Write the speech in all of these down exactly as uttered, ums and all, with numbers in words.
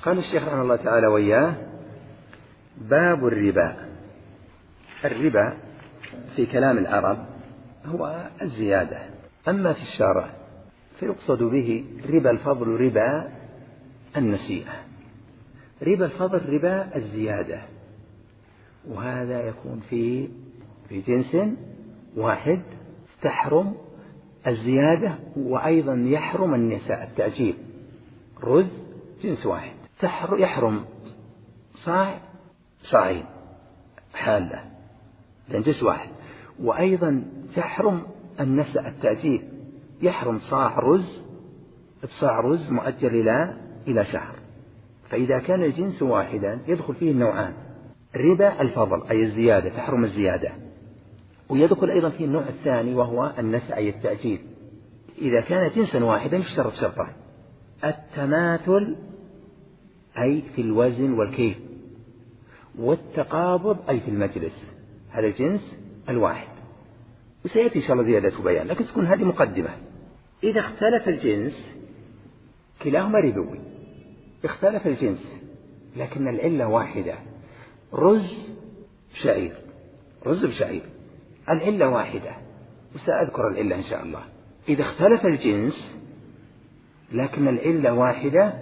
قال الشيخ رحمه الله تعالى وإياه: باب الربا. الربا في كلام العرب هو الزيادة، أما في الشرع فيقصد به ربا الفضل ربا النسيئة. ربا الفضل ربا الزيادة، وهذا يكون في في جنس واحد تحرم الزيادة، وأيضا يحرم النساء التأجيل. رز جنس واحد يحرم صاع صاعين حالة لأن جنس واحد، وأيضا تحرم النساء التأجيل، يحرم صاع رز بصاع رز مؤجل إلى إلى شهر. فإذا كان الجنس واحدا يدخل فيه النوعان: ربا الفضل أي الزيادة، تحرم الزيادة، ويدخل أيضا فيه النوع الثاني وهو النساء أي التأجيل. إذا كان جنسا واحدا يشترط شرطان: التماثل أي في الوزن والكيل، والتقابض أي في المجلس. هذا الجنس الواحد، وسيأتي إن شاء الله زيادة بيان، لكن تكون هذه مقدمة. إذا اختلف الجنس كلاهما ربوي، اختلف الجنس لكن العلة واحدة: رز شعير، رز بشعير، العلة واحدة، وسأذكر العلة إن شاء الله. إذا اختلف الجنس لكن العلة واحدة،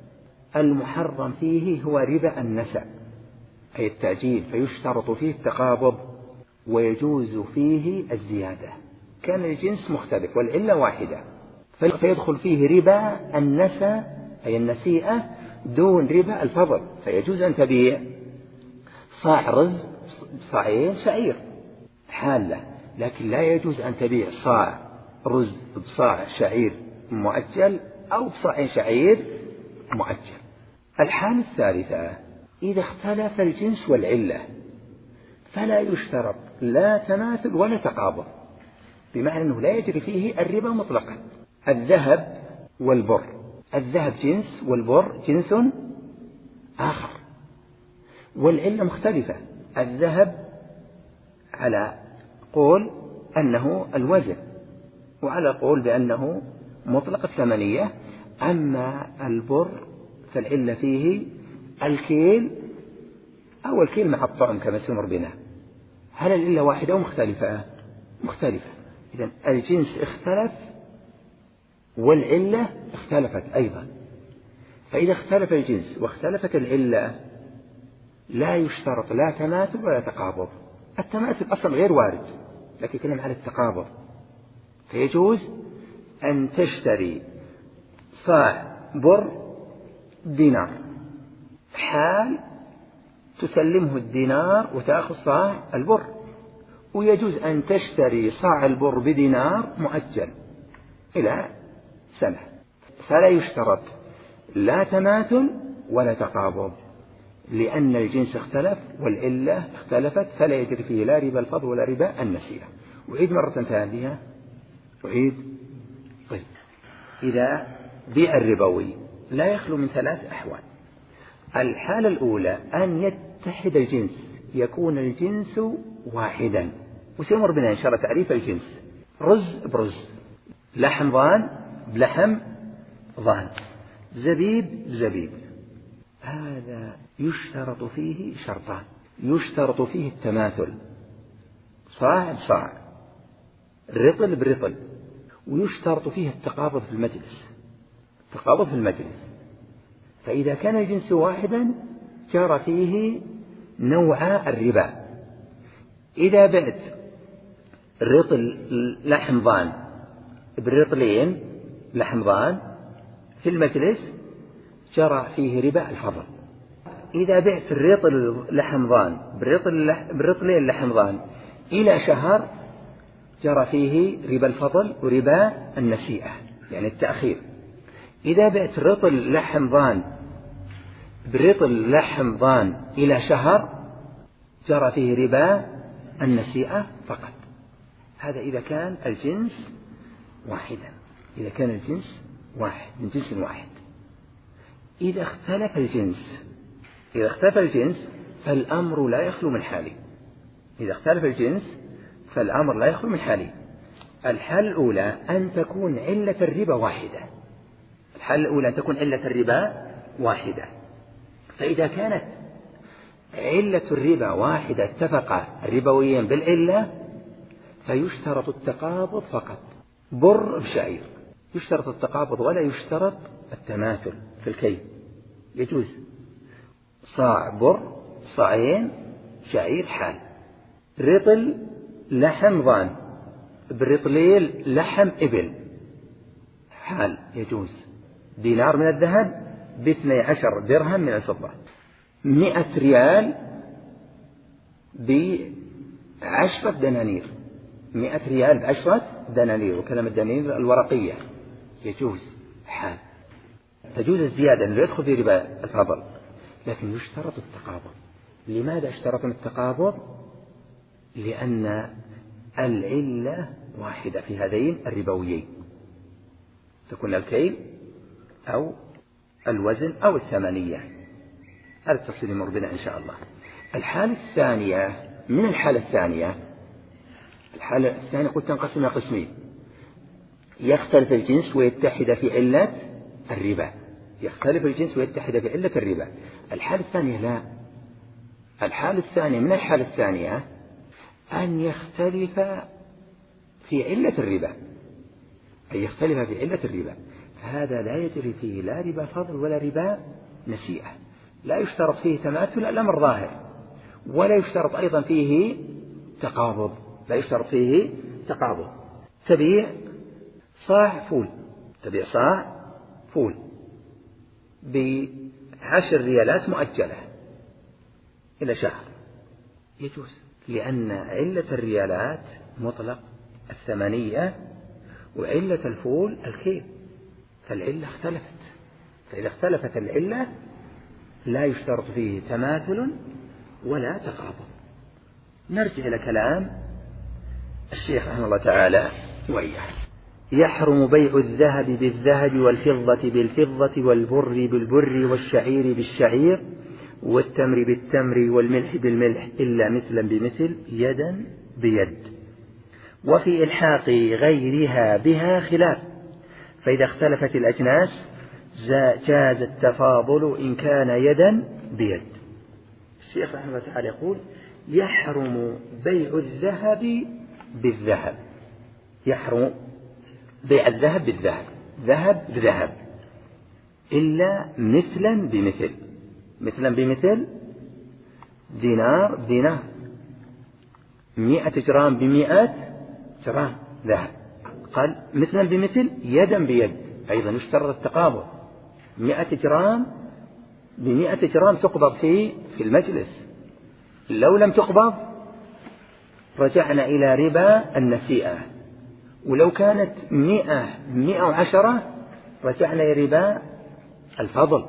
المحرم فيه هو ربا النسأ أي التأجيل، فيشترط فيه التقابض ويجوز فيه الزيادة. كان الجنس مختلف والعلة واحدة، فيدخل فيه ربا النسأ أي النسيئة دون ربا الفضل، فيجوز أن تبيع صاع رز بصاعين شعير حالة، لكن لا يجوز أن تبيع صاع رز بصاع شعير مؤجل أو بصاعين شعير مؤجل. الحالة الثالثة: إذا اختلف الجنس والعلة فلا يشترط لا تماثل ولا تقابض، بمعنى أنه لا يجري فيه الربا مطلقا. الذهب والبر، الذهب جنس والبر جنس آخر، والعلة مختلفة. الذهب على قول أنه الوزن، وعلى قول بأنه مطلق الثمنية. أما البر فالعلة فيه الكيل أو الكيل مع الطعم كما سمر بنا. هل العلة واحدة أو مختلفة؟ مختلفة. إذن الجنس اختلف والعلة اختلفت أيضا. فإذا اختلف الجنس واختلفت العلة لا يشترط لا تماثل ولا تقابض. التماثل أصلا غير وارد، لكن يتكلم على التقابض، فيجوز أن تشتري صاع بر دينار حال تسلمه الدينار وتأخذ صاع البر، ويجوز أن تشتري صاع البر بدينار مؤجل إلى سنة. فلا يشترط لا تماثل ولا تقابض، لأن الجنس اختلف والعلة اختلفت، فلا يجري فيه لا ربا الفضل ولا ربا النسيئة. أعيد مرة ثانية، أعيد. طيب، إذا بيع الربوي لا يخلو من ثلاث أحوال. الحالة الأولى أن يتحد الجنس، يكون الجنس واحدا، وسيمر بنا إن شاء الله تعريف الجنس: رز برز، لحم ضان بلحم ضان، زبيب بزبيب. هذا يشترط فيه شرطان: يشترط فيه التماثل، صاع بصاع، رطل برطل، ويشترط فيه التقابض في المجلس، التقابض في المجلس. فإذا كان الجنس واحدا جرى فيه نوع الربا. إذا بعت رطل لحم ضان برطلين لحم ضان في المجلس جرى فيه ربا الفضل. إذا بعت الرطل لحم ضان برطلين لحم ضان إلى شهر جرى فيه ربا الفضل وربا النسيئة يعني التأخير. إذا بعت رطل لحم ضان برطل لحم ضان إلى شهر جرى فيه ربا النسيئة فقط. هذا إذا كان الجنس واحدا، إذا كان الجنس واحد من جنس واحد. إذا اختلف الجنس إذا اختلف الجنس فالأمر لا يخلو من حالين. إذا اختلف الجنس فالأمر لا يخلو من حالين: الحالة الأولى أن تكون علة الربا واحدة، الحالة الأولى أن تكون علة الربا واحدة، فإذا كانت علة الربا واحدة اتفق الربويين بالعلة فيشترط التقابض فقط، بر بشعير يشترط التقابض ولا يشترط التماثل في الكيل، يجوز صاع بر صاعين شعير حال، رطل لحم ضان برطليل لحم إبل حال يجوز، دينار من الذهب باثني عشر درهم من الفضة، مئة ريال بعشرة دنانير، مئة ريال بعشرة دنانير، وكلام الدنانير الورقية يجوز حال، تجوز الزيادة اللي يدخل في ربا الفضل، لكن يشترط التقابض. لماذا اشترطنا التقابض؟ لأن العلة واحدة في هذين الربويين، تكون الكيل أو الوزن أو الثمنية، هذا التفصيل يمر بنا إن شاء الله. الحالة الثانية من الحالة الثانية الحالة الثانية قلت تنقسم إلى قسمين، يختلف الجنس ويتحد في علة الربا، يختلف الجنس ويتحد في علة الربا. الحالة الثانية لا، الحالة الثانية من الحالة الثانية أن يختلف في علة الربا، أن يختلف في علة الربا، هذا لا يجري فيه لا ربا فضل ولا ربا نسيئة، لا يشترط فيه تماثل الأمر ظاهر، ولا يشترط أيضا فيه تقابض، لا يشترط فيه تقابض. تبيع صاع فول، تبيع صاع فول بعشر ريالات مؤجلة إلى شهر، يجوز، لأن علة الريالات مطلق الثمنية وعلة الفول الكيل، فالعلة اختلفت، فإذا اختلفت العلة لا يشترط فيه تماثل ولا تقابض. نرجع إلى كلام الشيخ رحمه الله تعالى وإياه. يحرم بيع الذهب بالذهب والفضة بالفضة والبر بالبر والشعير بالشعير والتمر بالتمر والملح بالملح إلا مثلا بمثل يدا بيد، وفي إلحاق غيرها بها خلاف، فإذا اختلفت الأجناس جاز التفاضل إن كان يدا بيد. الشيخ رحمه الله تعالى يقول يحرم بيع الذهب بالذهب، يحرم بيع الذهب بالذهب، ذهب بذهب، إلا مثلا بمثل، مثلا بمثل دينار بدينار، مئة جرام بمئة جرام ذهب، قال مثلا بمثل يدا بيد، أيضا يشترط التقابض، مئة جرام بمئة جرام تقبض في في المجلس، لو لم تقبض رجعنا إلى ربا النسيئة، ولو كانت مئة مئة وعشرة رجعنا إلى ربا الفضل،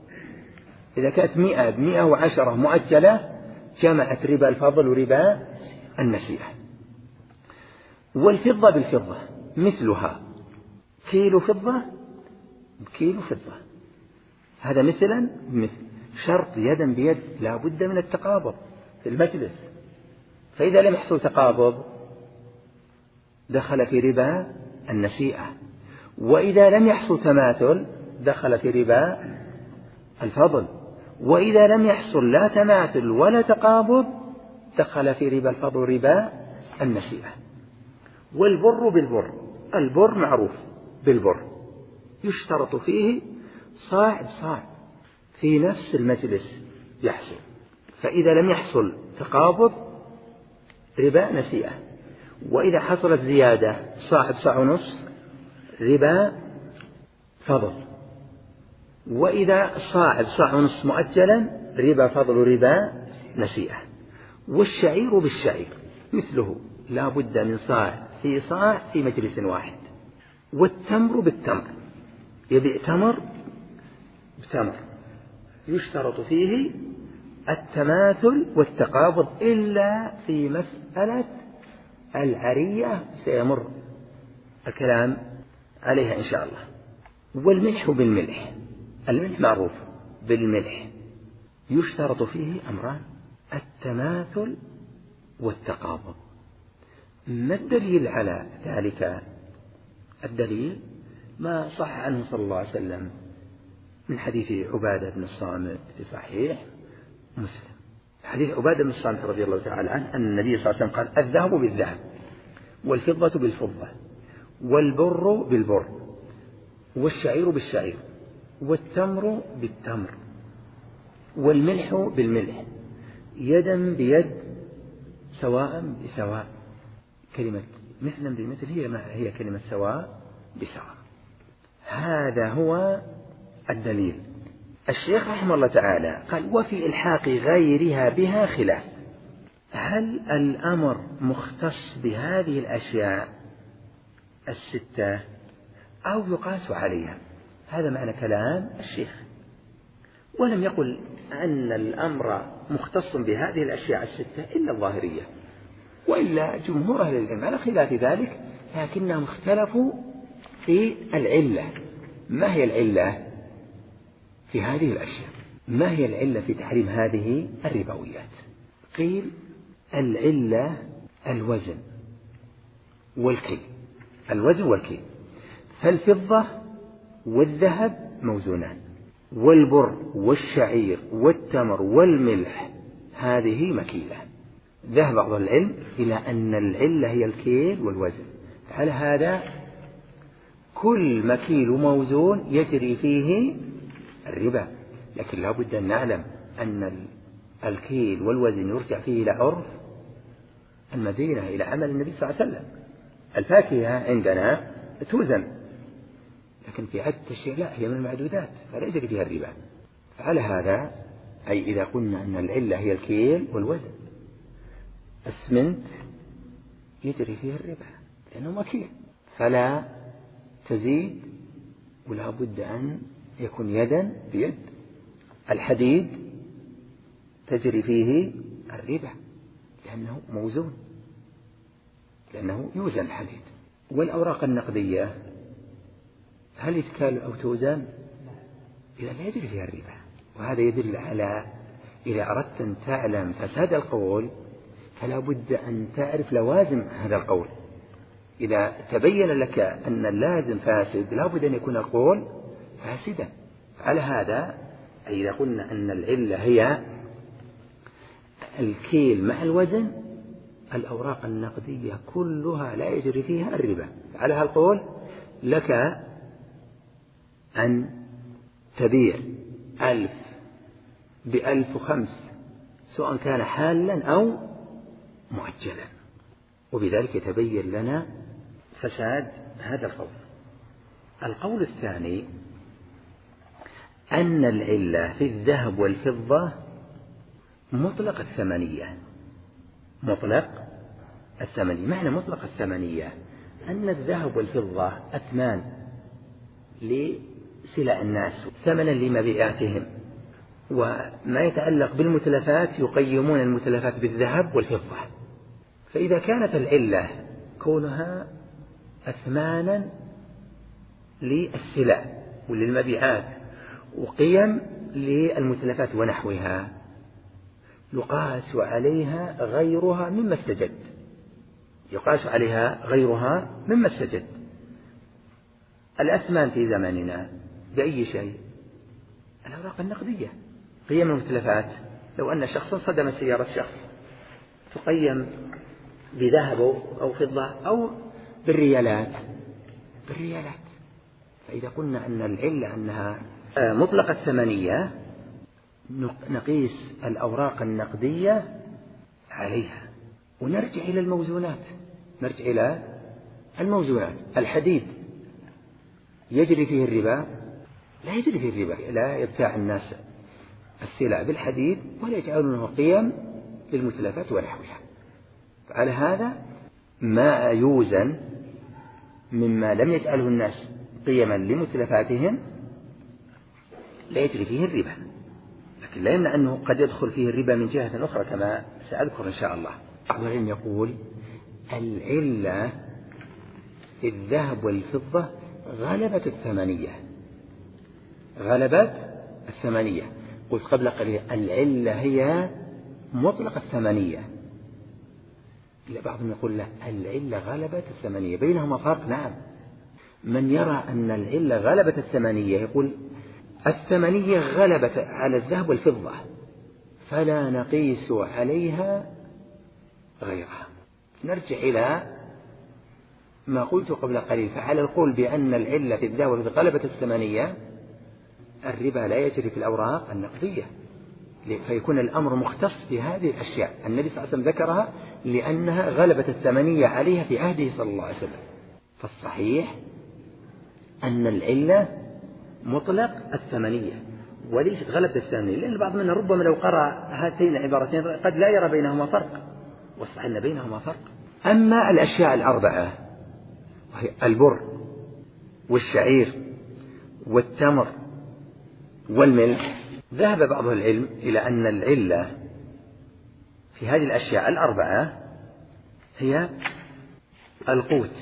إذا كانت مئة بمئة وعشرة مؤجلة جمعت ربا الفضل وربا النسيئة. والفضة بالفضة مثلها، كيلو فضة بكيلو فضة، هذا مثلا مثل، شرط يدا بيد، لا بد من التقابض في المجلس، فإذا لم يحصل تقابض دخل في ربا النسيئة، وإذا لم يحصل تماثل دخل في ربا الفضل، وإذا لم يحصل لا تماثل ولا تقابض دخل في ربا الفضل ربا النسيئة. والبر بالبر، البر معروف بالبر، يشترط فيه صاع بصاع في نفس المجلس يحصل، فإذا لم يحصل تقابض ربا نسيئة، وإذا حصلت زيادة صاع بصاع ونص ربا فضل، وإذا صاع بصاع ونص مؤجلا ربا فضل ربا نسيئة. والشعير بالشعير مثله، لا بد من صاع في صاع في مجلس واحد. والتمر بالتمر، يبيع تمر بتمر، يشترط فيه التماثل والتقابض إلا في مسألة العرية سيمر الكلام عليها إن شاء الله. والملح بالملح، الملح معروف بالملح، يشترط فيه أمران، التماثل والتقابض. ما الدليل على ذلك؟ الدليل ما صح عنه صلى الله عليه وسلم من حديث عبادة بن الصامت في صحيح مسلم، حديث عبادة بن الصامت رضي الله تعالى عنه أن النبي صلى الله عليه وسلم قال: الذهب بالذهب، والفضة بالفضة، والبر بالبر، والشعير بالشعير، والتمر بالتمر، والملح بالملح، يدا بيد، سواء بسواء. كلمة مثلا بمثل هي ما هي كلمة سواء بسواء. هذا هو الدليل. الشيخ رحمه الله تعالى قال: وفي إلحاق غيرها بها خلاف، هل الأمر مختص بهذه الأشياء الستة أو يقاس عليها؟ هذا معنى كلام الشيخ، ولم يقل أن الأمر مختص بهذه الأشياء الستة إلا الظاهرية، وإلا جمهور أهل العلم على خلاف ذلك، لكنهم اختلفوا في العلة. ما هي العلة في هذه الأشياء؟ ما هي العلة في تحريم هذه الربويات؟ قيل: العلة الوزن والكيل، الوزن والكيل. فالفضة والذهب موزونان، والبر والشعير والتمر والملح هذه مكيلة. ذهب بعض العلم إلى أن العلة هي الكيل والوزن. على هذا كل مكيل موزون يجري فيه الربا، لكن لا بد أن نعلم أن الكيل والوزن يرجع فيه إلى عرف المدينة، إلى عمل النبي صلى الله عليه وسلم. الفاكهة عندنا توزن، لكن في عدة الشيء لا، هي من المعدودات فلا يجري فيها الربا. فعلى هذا، أي إذا قلنا أن العلة هي الكيل والوزن، السمنت يجري فيه الربا لأنه مكيل، فلا تزيد ولا بد أن يكون يدا بيد. الحديد تجري فيه الربا لأنه موزون، لأنه يوزن الحديد. والأوراق النقدية هل يتكال أو توزن؟ إذا لا يجري فيها الربا. وهذا يدل على إذا أردت أن تعلم فساد القول فلا بد أن تعرف لوازم هذا القول. إذا تبين لك أن اللازم فاسد لا بد أن يكون القول فاسدا. على هذا إذا قلنا أن العلة هي الكيل مع الوزن، الأوراق النقدية كلها لا يجري فيها الربا. على هذا القول لك أن تبيع ألف بألف وخمس، سواء كان حالا أو مؤجلا، وبذلك يتبين لنا فساد هذا القول. القول الثاني أن العلة في الذهب والفضة مطلق الثمنية. مطلق الثمنية، معنى مطلق الثمنية أن الذهب والفضة أثمان لسلع الناس، ثمنا لمبيعاتهم، وما يتعلق بالمتلفات يقيمون المتلفات بالذهب والفضة. فإذا كانت العلة كونها أثمانا للسلع وللمبيعات وقيم للمتلفات ونحوها، يقاس عليها غيرها مما استجد، يقاس عليها غيرها مما استجد. الأثمان في زماننا بأي شيء؟ الأوراق النقدية. قيم المتلفات لو أن شخصا صدم سيارة شخص تقيم بذهب أو فضة أو بالريالات، بالريالات. فإذا قلنا أن العلة أنها مطلقة الثمنية نقيس الأوراق النقدية عليها ونرجع إلى الموزونات. نرجع إلى الموزونات. الحديد يجري فيه الربا؟ لا يجري فيه الربا، لا يبتاع الناس السلع بالحديد ولا يجعلونه قيم للمتلفات ونحوها. فعلى هذا ما يوزن مما لم يجعله الناس قيما لمتلفاتهم لا يجري فيه الربا، لكن لا يمنع أنه قد يدخل فيه الربا من جهة أخرى كما سأذكر إن شاء الله. بعض العلم يقول العلة في الذهب والفضة غلبة الثمنية، غلبة الثمنية. قلت قبل قليل العلة هي مطلق الثمنية، إلا بعضهم يقول لا، العلة غلبة الثمنية، بينهما فرق. نعم، من يرى أن العلة غلبة الثمنية يقول الثمنية غلبت على الذهب والفضة فلا نقيس عليها غيرها. نرجع إلى ما قلت قبل قليل، فعلى القول بأن العلة في الذهب والفضة غلبت الثمنية، الربا لا يجري في الأوراق النقدية، فيكون الأمر مختص بهذه الأشياء. النبي صلى الله عليه وسلم ذكرها لأنها غلبت الثمنية عليها في عهده صلى الله عليه وسلم. فالصحيح أن العلة مطلق الثمنية وليست غلبة الثمنية، لأن البعض منا ربما لو قرأ هاتين العبارتين قد لا يرى بينهما فرق، والصحيح أن بينهما فرق. أما الأشياء الأربعة وهي البر والشعير والتمر والملح، ذهب بعض العلم إلى أن العلة في هذه الأشياء الأربعة هي القوت،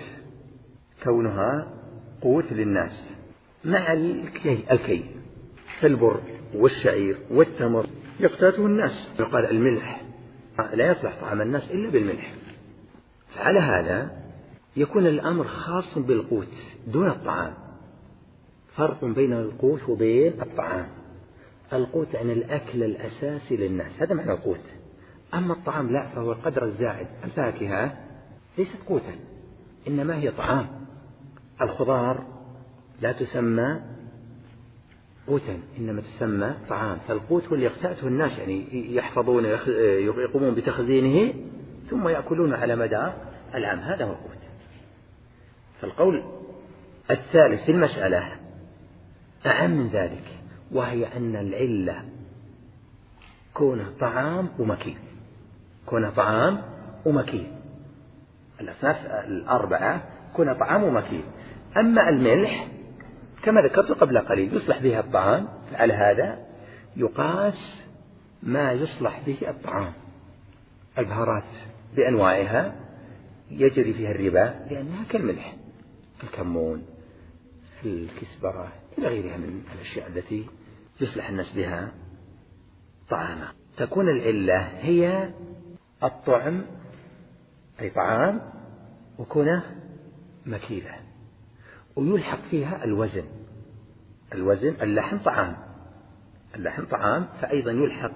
كونها قوت للناس مع الكي. فالبر والشعير والتمر يقتاته الناس، يقال الملح لا يصلح طعام الناس إلا بالملح. فعلى هذا يكون الأمر خاص بالقوت دون الطعام. فرق بين القوت وبين الطعام. القوت يعني الأكل الأساسي للناس، هذا معنى القوت. أما الطعام لا، فهو القدر الزائد. الفاكهة ليست قوتا إنما هي طعام. الخضار لا تسمى قوتا إنما تسمى طعام. فالقوت هو اللي يقتاته الناس، يعني يحفظون يقومون بتخزينه ثم يأكلون على مدار العام، هذا هو القوت. فالقول الثالث في المسألة أعم من ذلك، وهي أن العلة كونه طعام ومكيل، كونه طعام ومكيل. الأصناف الأربعة كونه طعام ومكيل. أما الملح كما ذكرت قبل قليل يصلح بها الطعام، فعلى هذا يقاس ما يصلح به الطعام. البهارات بأنواعها يجري فيها الربا لأنها كالملح، الكمون، الكزبرة إلى غيرها من الأشياء التي يصلح الناس بها طعاما. تكون العلة هي الطعم أي طعام وكونه مكيلة، ويلحق فيها الوزن. الوزن اللحم طعام، اللحم طعام فأيضا يلحق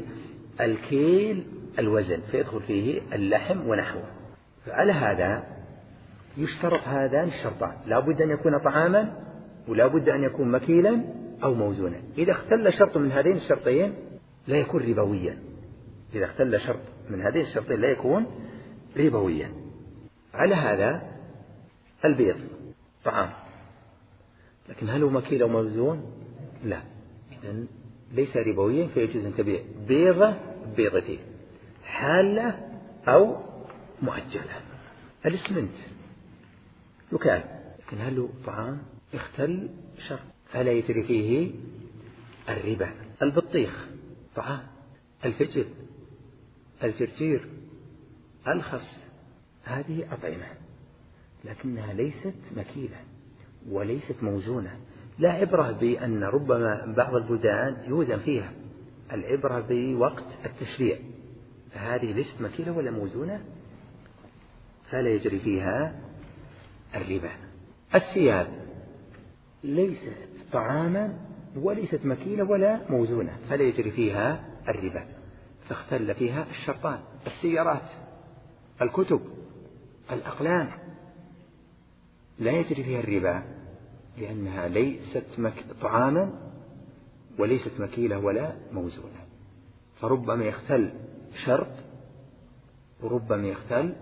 بالكيل الوزن، فيدخل فيه اللحم ونحوه. فعلى هذا يشترط هذان الشرطان، لا بد أن يكون طعاما ولا بد أن يكون مكيلا أو موزونا. إذا اختل شرط من هذين الشرطين لا يكون ربويا. إذا اختل شرط من هذين الشرطين لا يكون ربويا. على هذا البيض طعام، لكن هل هو مكيل أو موزون؟ لا، إذن ليس ربويا، فيجوز أن تبيع بيضة بيضتين، حالة أو مؤجلة. الإسمنت يكال، لكن هل هو طعام؟ اختل شرط فلا يجري فيه الربا. البطيخ طعام، الفجل، الجرجير، الخس، هذه أطعمة لكنها ليست مكيلة وليست موزونة. لا عبرة بأن ربما بعض البلدان يوزن فيها، العبرة بوقت التشريع، فهذه ليست مكيلة ولا موزونة فلا يجري فيها الربا. الثياب ليست طعاما وليست مكيلة ولا موزونة فلا يجري فيها الربا، فاختل فيها الشرطان. السيارات، الكتب، الأقلام لا يجري فيها الربا لأنها ليست مك... طعاما وليست مكيلة ولا موزونة، فربما يختل شرط وربما يختل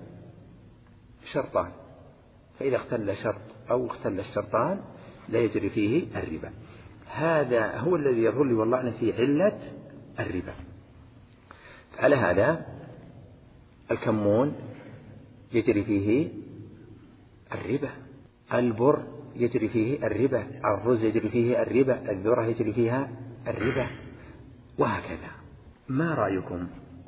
شرطان، فإذا اختل شرط أو اختل الشرطان لا يجري فيه الربا. هذا هو الذي يظهر لي والله أعلم في علة الربا. على هذا الكمون يجري فيه الربا، البر يجري فيه الربا، الرز يجري فيه الربا، الذرة يجري فيها الربا، وهكذا. ما رأيكم؟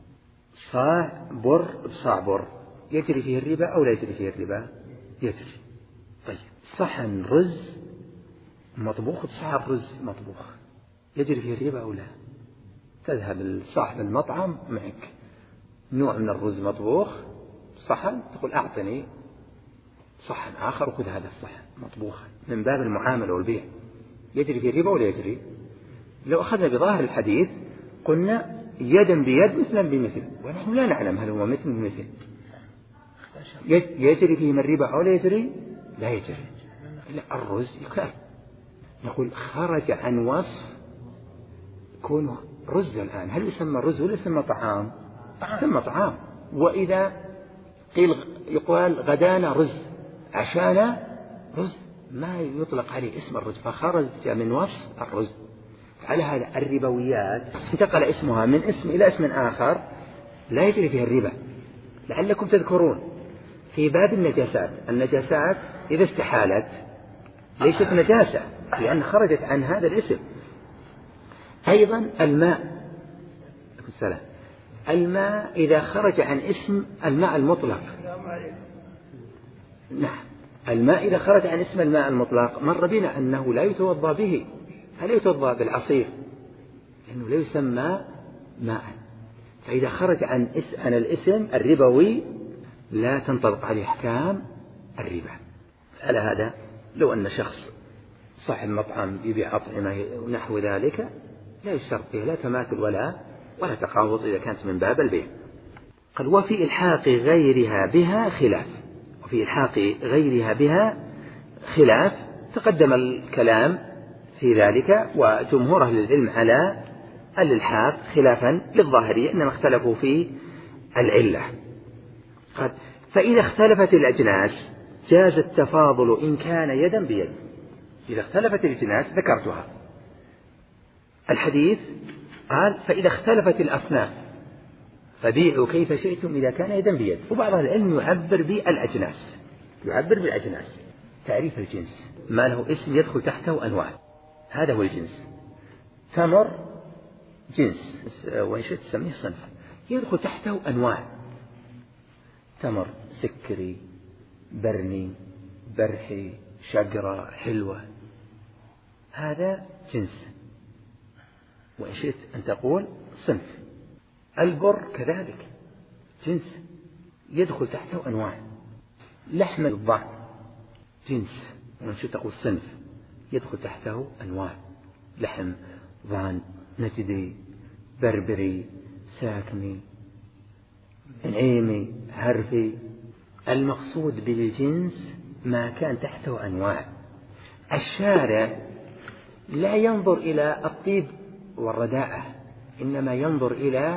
صاع بر بصاع بر يجري فيه الربا أو لا يجري فيه الربا؟ يجري. طيب صحن رز مطبوخ بصاع رز مطبوخ يجري فيه الربا أو لا؟ تذهب لصاحب المطعم معك نوع من الرز مطبوخ صحن، تقول أعطني صحن آخر وخذ هذا الصحن مطبوخا، من باب المعاملة والبيع. يجري فيه الربا ولا يجري؟ لو أخذنا بظاهر الحديث قلنا يدا بيد مثلا بمثل، ونحن لا نعلم هل هو مثل بمثل، يجري فيهم الربا أو لا يجري؟ لا يجري. لا، الرز يكال، نقول خرج عن وصف كونه رز الآن، هل يسمى رز ولا يسمى طعام؟ يسمى طعام. وإذا قيل يقال غدانا رز، عشانا رز، ما يطلق عليه اسم الرز، فخرج من وصف الرز. على هذا الربويات انتقل اسمها من اسم إلى اسم آخر لا يجري فيها الربا. لعلكم تذكرون في باب النجاسات، النجاسات إذا استحالت ليست نجاسة لأن خرجت عن هذا الاسم. أيضا الماء، السلام، الماء إذا خرج عن اسم الماء المطلق، نعم، الماء إذا خرج عن اسم الماء المطلق مر بنا أنه لا يتوضأ به، هل يتوضأ بالعصير؟ لأنه لا يسمى ماء. فإذا خرج عن عن الاسم الربوي لا تنطبق عليه أحكام الربا. على هذا لو أن شخص صاحب مطعم يبيع أطعمة ونحو ذلك لا يشترط فيه لا تماثل ولا ولا تقابض إذا كانت من باب البيع. قال وفي إلحاق غيرها بها خلاف، وفي إلحاق غيرها بها خلاف، تقدم الكلام في ذلك، وجمهور أهل العلم على الإلحاق خلافا للظاهرية إنما اختلفوا في العلة. قال فإذا اختلفت الأجناس جاز التفاضل إن كان يدا بيد. إذا اختلفت الأجناس ذكرتها الحديث قال فإذا اختلفت الأصناف فبيعوا كيف شئتم إذا كان يدا بيد. وبعض العلم يعبر بالأجناس، يعبر بالأجناس، تعريف الجنس ما له اسم يدخل تحته أنواع، هذا هو الجنس. تمر جنس وإن شئت تسميه صنف، يدخل تحته أنواع، تمر سكري برني برحي شجرة حلوة، هذا جنس. وإن شئت أن تقول صنف. البر كذلك جنس يدخل تحته أنواع. لحم الضأن جنس، وإن شئت تقول صنف يدخل تحته أنواع، لحم ضأن نجدي بربري ساكني نعيمي هرفي. المقصود بالجنس ما كان تحته أنواع. الشارع لا ينظر إلى الطيب والرداءة، إنما ينظر إلى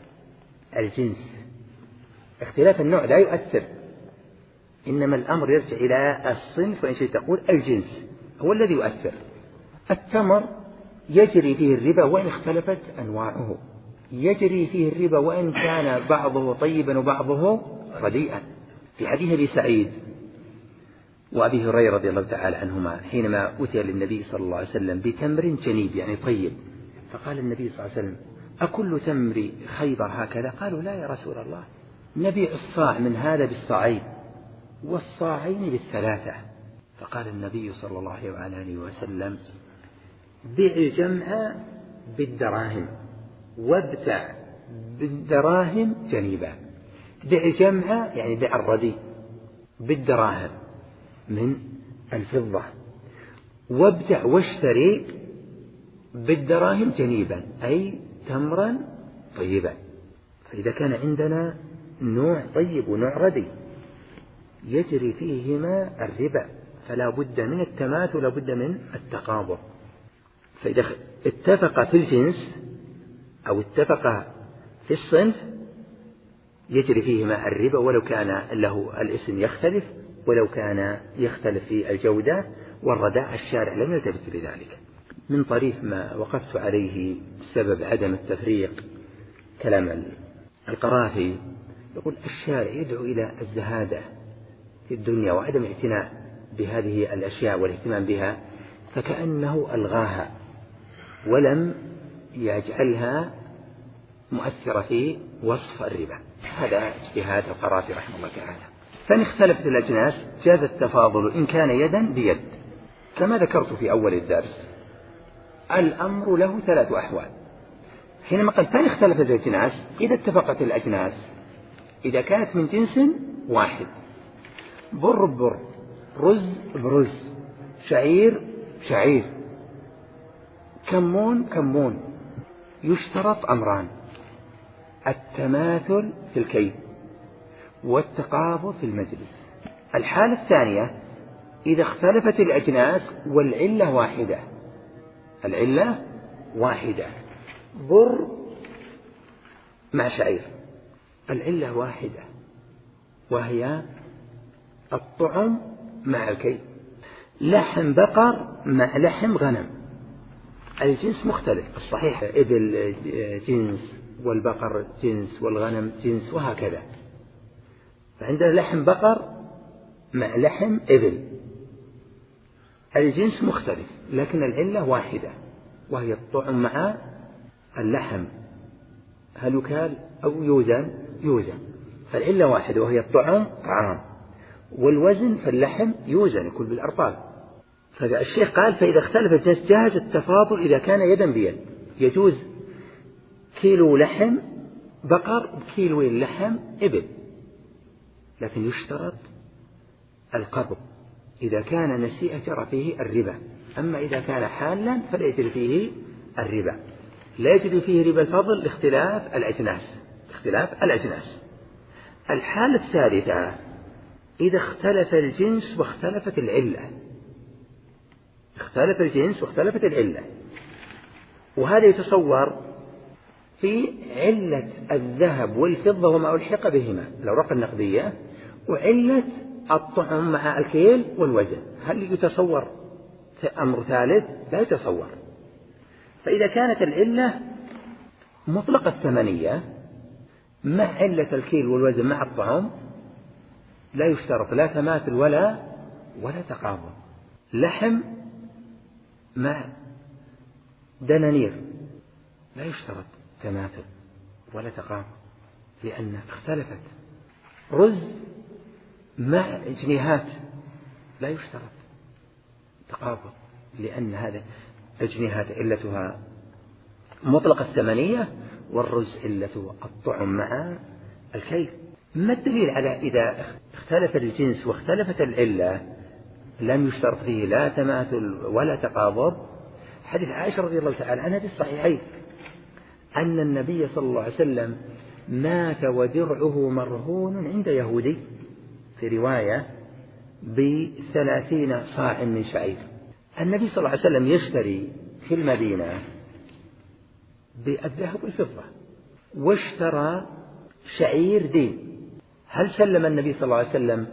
الجنس. اختلاف النوع لا يؤثر، إنما الأمر يرجع إلى الصنف، وإن شئت تقول الجنس هو الذي يؤثر. التمر يجري فيه الربا وإن اختلفت أنواعه، يجري فيه الربا وإن كان بعضه طيبا وبعضه رديئا. في حديث أبي سعيد وأبي هريرة رضي الله تعالى عنهما حينما أتي للنبي صلى الله عليه وسلم بتمر جنيب يعني طيب، فقال النبي صلى الله عليه وسلم أكل تمر خيبر هكذا؟ قالوا لا يا رسول الله، نبيع الصاع من هذا بالصاعين والصاعين بالثلاثة. فقال النبي صلى الله عليه وسلم بيع الجمع بالدراهم وابتع بالدراهم جنيبا. بيع الجمع يعني بيع الردي بالدراهم من الفضة، وابتع واشتري بالدراهم جنيبا أي تمرا طيبا. فإذا كان عندنا نوع طيب ونوع ردي يجري فيهما الربا فلا بد من التماثل ولا بد من التقابض. فإذا اتفق في الجنس أو اتفق في الصنف يجري فيهما الربا ولو كان له الاسم يختلف، ولو كان يختلف في الجودة والرداء. الشارع لم يلتفت لذلك. من طريف ما وقفت عليه بسبب عدم التفريق كلام القرافي، يقول الشارع يدعو إلى الزهادة في الدنيا وعدم الاعتناء بهذه الأشياء والاهتمام بها، فكأنه ألغاها ولم يجعلها مؤثرة في وصف الربا. هذا اجتهاد القرافي رحمه الله تعالى. فإن اختلفت الأجناس جاز التفاضل إن كان يدا بيد. كما ذكرت في أول الدرس الأمر له ثلاث أحوال. حينما قال فإن اختلفت الأجناس، إذا اتفقت الأجناس إذا كانت من جنس واحد، بر ببر، رز برز، شعير شعير، كمون كمون يشترط أمران: التماثل في الكيل والتقابض في المجلس. الحالة الثانية إذا اختلفت الأجناس والعلة واحدة، العلة واحدة، بر مع شعير، العلة واحدة وهي الطعم مع الكيل، لحم بقر مع لحم غنم، الجنس مختلف، الصحيح إبل جنس والبقر جنس والغنم جنس وهكذا، فعندنا لحم بقر مع لحم إبل، الجنس مختلف لكن العلة واحدة وهي الطعم مع اللحم، هل يكال أو يوزن؟ يوزن، فالعلة واحدة وهي الطعم طعام، والوزن فاللحم يوزن يكون بالأرطال. فالشيخ قال فإذا اختلف الجنس جاز التفاضل إذا كان يدا بيد، يجوز كيلو لحم بقر بكيلو لحم إبل، لكن يشترط القبض إذا كان نسيئة جرى فيه الربا، أما إذا كان حالا فلا يجري فيه الربا، لا يجري فيه ربا الفضل لاختلاف الأجناس، اختلاف الأجناس. الحالة الثالثة إذا اختلف الجنس واختلفت العلة، اختلف الجنس واختلفت العلة، وهذا يتصور في علة الذهب والفضة وما ألحق بهما الأوراق النقدية، وعلة الطعم مع الكيل والوزن، هل يتصور أمر ثالث؟ لا يتصور. فإذا كانت العلة مطلق الثمنية مع علة الكيل والوزن مع الطعم لا يشترط لا تماثل ولا ولا تقابض، لحم مع دنانير لا يشترط تماثل ولا تقابض لأن اختلفت، رز مع جنيهات لا يشترط تقابض لأن هذا الجنيهات علتها مطلق الثمنية والرز علته الطعم مع الكيل. ما الدليل على إذا اختلف الجنس واختلفت العلة لم يشترط فيه لا تماثل ولا تقابض؟ حديث عائشة رضي الله تعالى عنها في الصحيحين أن النبي صلى الله عليه وسلم مات ودرعه مرهون عند يهودي، في رواية بثلاثين صاع من شعير. النبي صلى الله عليه وسلم يشتري في المدينة بالذهب والفضة، واشترى شعير دين، هل سلم النبي صلى الله عليه وسلم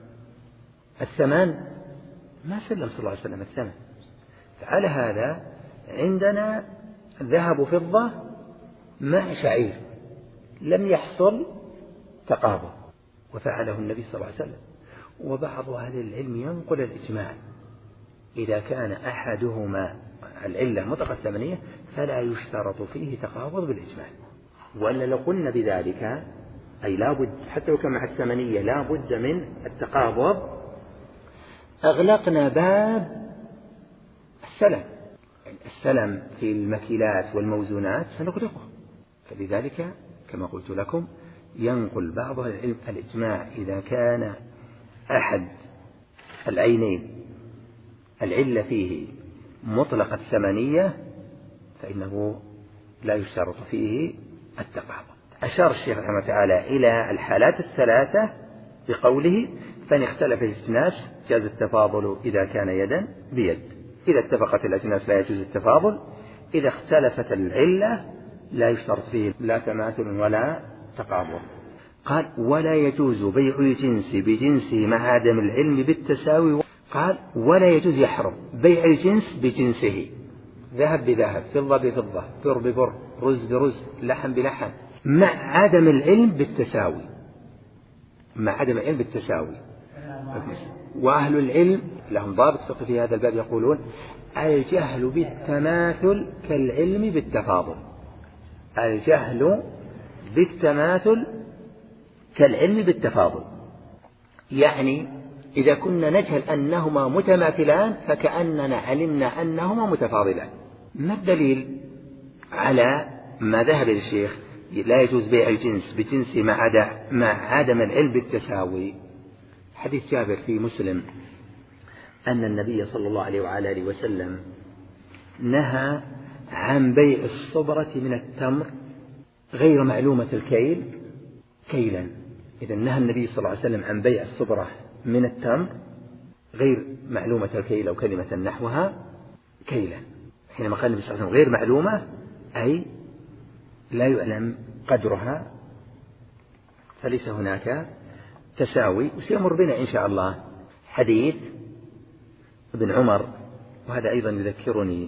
الثمن؟ ما سلم صلى الله عليه وسلم الثمن. على هذا عندنا ذهب وفضة مع شعير لم يحصل تقابض وفعله النبي صلى الله عليه وسلم. وبعض أهل العلم ينقل الإجماع إذا كان أحدهما العلة مطلق الثمنية فلا يشترط فيه تقابض بالإجماع، وأن لو قلنا بذلك أي لا بد حتى لو كان مع الثمنية لا بد من التقابض أغلقنا باب السلم، السلم في المكيلات والموزونات سنغلقه. فلذلك كما قلت لكم ينقل بعض العلم الإجماع إذا كان أحد العينين العلة فيه مطلق الثمنية فإنه لا يشترط فيه التقابض. أشار الشيخ رحمه الله تعالى إلى الحالات الثلاثة بقوله فإن اختلف الأجناس جاز التفاضل إذا كان يدا بيد، إذا اتفقت الأجناس لا يجوز التفاضل، إذا اختلفت العلة لا يشترط فيه لا تماثل ولا تقابض. قال ولا يجوز بيع الجنس بجنسه مع عدم العلم بالتساوي. قال ولا يجوز يحرم بيع الجنس بجنسه، ذهب بذهب، فضة بفضة، بر ببر، رز برز، لحم بلحم، مع عدم العلم بالتساوي، مع عدم العلم بالتساوي. وأهل العلم لهم ضابط فقه في هذا الباب يقولون الجهل بالتماثل كالعلم بالتفاضل، الجهل بالتماثل كالعلم بالتفاضل، يعني إذا كنا نجهل أنهما متماثلان فكأننا علمنا أنهما متفاضلان. ما الدليل على ما ذهب إلى الشيخ لا يجوز بيع الجنس بجنس مع عدم العلم بالتساوي؟ حديث جابر في مسلم أن النبي صلى الله عليه وعلى آله وسلم نهى عن بيع الصبرة من التمر غير معلومة الكيل كيلا. إذا نهى النبي صلى الله عليه وسلم عن بيع الصبرة من التمر غير معلومة الكيل أو كلمة نحوها كيلا. حينما قال النبي صلى الله عليه وسلم غير معلومة أي لا يعلم قدرها، فليس هناك تساوي. وسيمر بنا إن شاء الله حديث ابن عمر، وهذا أيضا يذكرني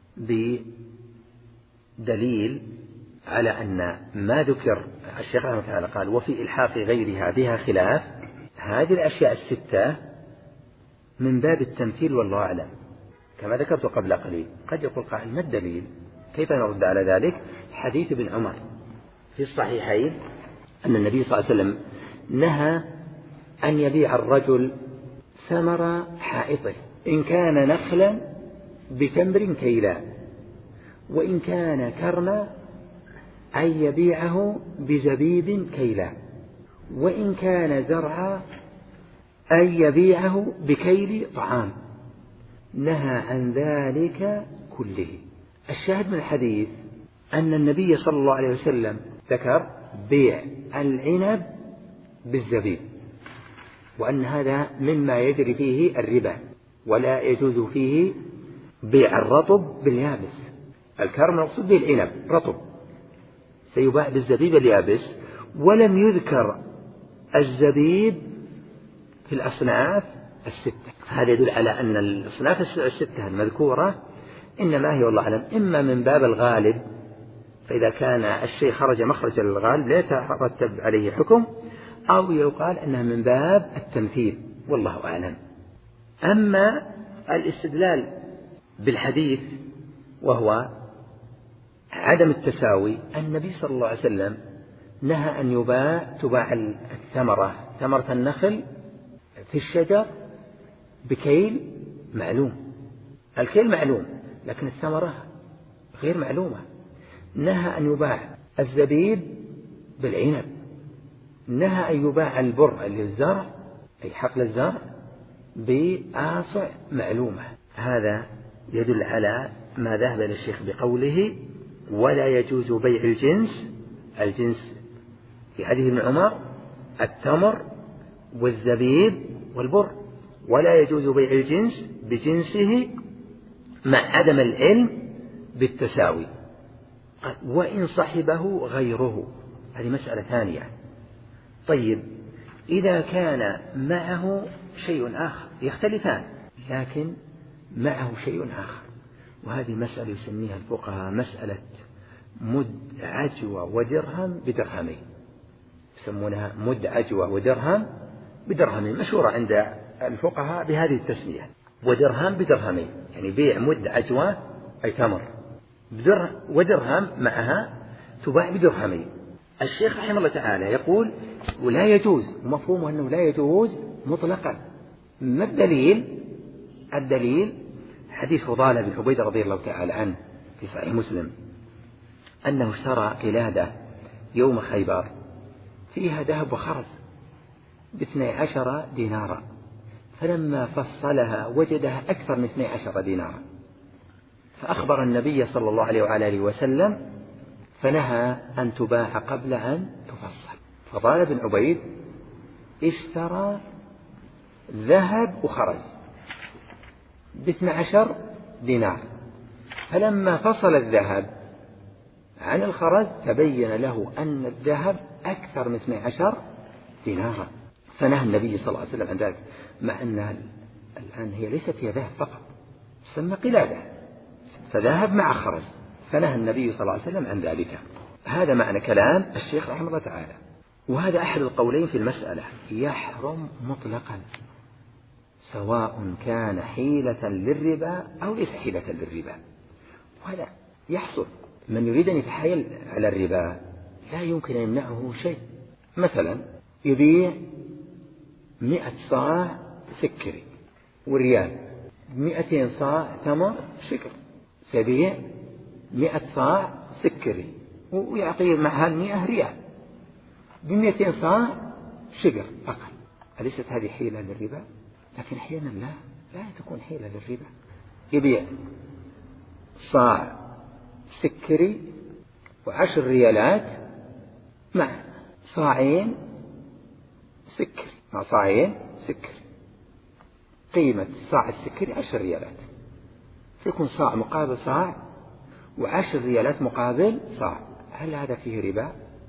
بدليل على أن ما ذكر الشيخ رحمه الله تعالى قال وفي إلحاق غيرها بها خلاف. هذه الأشياء الستة من باب التمثيل والله أعلم كما ذكرت قبل قليل. قد يقول قائل ما الدليل؟ كيف نرد على ذلك؟ حديث ابن عمر في الصحيحين أن النبي صلى الله عليه وسلم نهى أن يبيع الرجل ثمر حائطه إن كان نخلا بتمر كيلا، وإن كان كرما أن يبيعه بزبيب كيلا، وإن كان زرعا أن يبيعه بكيل طعام. نهى عن ذلك كله. الشاهد من الحديث أن النبي صلى الله عليه وسلم ذكر بيع العنب بالزبيب، وأن هذا مما يجري فيه الربا، ولا يجوز فيه بيع الرطب باليابس. الكرم المقصود به العنب رطب سيباع بالزبيب اليابس، ولم يذكر الزبيب في الأصناف الستة. هذا يدل على أن الأصناف الستة المذكورة إنما هي والله أعلم إما من باب الغالب، فإذا كان الشيء خرج مخرج الغالب لا يترتب عليه حكم، أو يقال أنها من باب التمثيل والله أعلم. أما الاستدلال بالحديث وهو عدم التساوي، النبي صلى الله عليه وسلم نهى أن يباع تباع الثمرة ثمرة النخل في الشجر بكيل معلوم. الكيل معلوم لكن الثمرة غير معلومة. نهى أن يباع الزبيب بالعنب، نهى أن يباع البر اللي الزرع أي حقل الزرع بآصع معلومة. هذا يدل على ما ذهب إلى الشيخ بقوله ولا يجوز بيع الجنس الجنس في حديث ابن عمر التمر والزبيب والبر، ولا يجوز بيع الجنس بجنسه مع عدم العلم بالتساوي وإن صحبه غيره. هذه مسألة ثانية. طيب إذا كان معه شيء آخر يختلفان، لكن معه شيء آخر، وهذه مسألة يسميها الفقهاء مسألة مد عجوة ودرهم بدرهمين، يسمونها مد عجوة ودرهم بدرهمين، مشهورة عند الفقهاء بهذه التسمية، ودرهم بدرهمين، يعني بيع مد عجوة أي تمر ودرهم معها تباع بدرهمين. الشيخ رحمه الله تعالى يقول ولا يجوز، ومفهومه أنه لا يجوز مطلقا. ما الدليل؟ الدليل حديث فضالة بن عبيد رضي الله تعالى عنه في صحيح مسلم أنه اشترى قلادة يوم خيبر فيها ذهب وخرز باثني عشر دينارا، فلما فصلها وجدها أكثر من اثني عشر دينارا، فأخبر النبي صلى الله عليه وعلى آله وسلم فنهى أن تباع قبل أن تفصل. فضال بن عبيد اشترى ذهب وخرز باثني عشر دينار، فلما فصل الذهب عن الخرز تبين له أن الذهب أكثر من اثني عشر دينارا، فنهى النبي صلى الله عليه وسلم عن ذلك، مع أن الآن هي ليست هي ذهب فقط، تسمى قلادة، فذهب مع خرز، فنهى النبي صلى الله عليه وسلم عن ذلك. هذا معنى كلام الشيخ رحمه الله تعالى. وهذا أحد القولين في المسألة، يحرم مطلقا سواء كان حيلة للربا أو ليس حيلة للربا. وهذا يحصل، من يريد أن يتحايل على الربا لا يمكن أن يمنعه شيء. مثلا يبيع مئة صاع سكري والريال، مئتين صاع تمر شكر، سيبيع مئة صاع سكري ويعطيه مع هالمئة ريال بمئتين صاع شجر أقل. أليست هذه حيلة للربا؟ لكن أحيانا لا، لا تكون حيلة للربا. يبيع صاع سكري والريال، مئتين صاع تمر شكر، سيبيع مئة صاع سكري ويعطيه مع هالمئة ريال بمئتين صاع شجر أقل. أليست هذه حيلة للربا؟ لكن أحيانا لا، لا تكون حيلة للربا. يبيع سكري وعشر ريالات مع صاعين سكري، مع صاعين سكري، قيمة صاع السكري عشر ريالات، فيكون صاع مقابل صاع وعشر ريالات مقابل صاع. هل هذا فيه ربا؟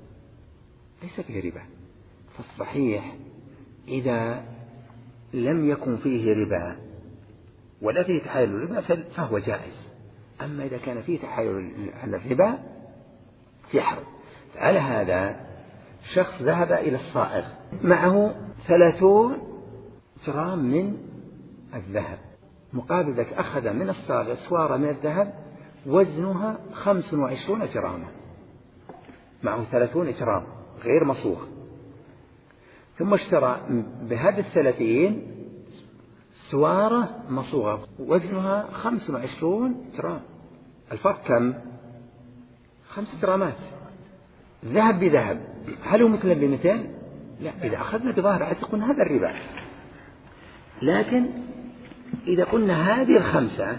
ليس فيه ربا. فالصحيح إذا لم يكن فيه ربا ولا فيه تحايل الربا فهو جائز. أما إذا كان فيه تحايل على الربا يحرم. فعلى هذا شخص ذهب إلى الصائغ معه ثلاثون جرام من الذهب، مقابل ذلك أخذ من الصائغ سوارة من الذهب وزنها خمس وعشرون جراما، معه ثلاثون جرام غير مصوغ، ثم اشترى بهذه الثلاثين سوارة مصوغة وزنها خمس وعشرون جرام. الفرق كم؟ خمس جرامات. ذهب بذهب، هل هو مثل بمثل؟ لا. إذا أخذنا بظاهر عاد قلنا هذا الربا. لكن إذا قلنا هذه الخمسة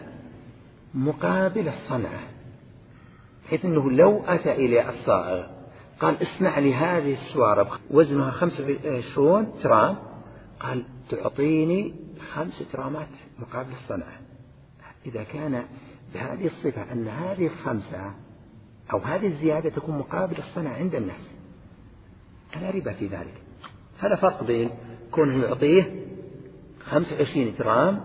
مقابل الصنعة، حيث أنه لو أتى إلى الصائغ قال اصنع لي هذه السوارة وزنها خمسة وعشرون جرام، قال تعطيني خمس جرامات مقابل الصنعة. إذا كان بهذه الصفة أن هذه الخمسة أو هذه الزيادة تكون مقابل الصنعة عند الناس، فلا ربا في ذلك. هذا فرق بين كونه يعطيه خمسة وعشرين جرام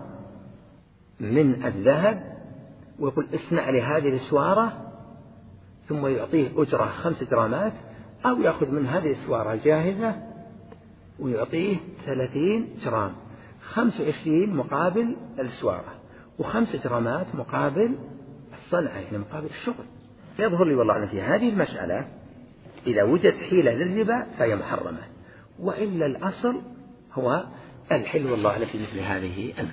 من الذهب ويقول اصنع لي هذه السوارة ثم يعطيه أجرة خمس جرامات، أو يأخذ من هذه السوارة جاهزة ويعطيه ثلاثين جرام، خمسة وعشرين مقابل السوارة وخمس جرامات مقابل الصنعة، يعني مقابل الشغل. يظهر لي والله أن في هذه المسألة إذا وجدت حيلة للربا فهي محرمة، وإلا الأصل هو الحل والله في مثل هذه.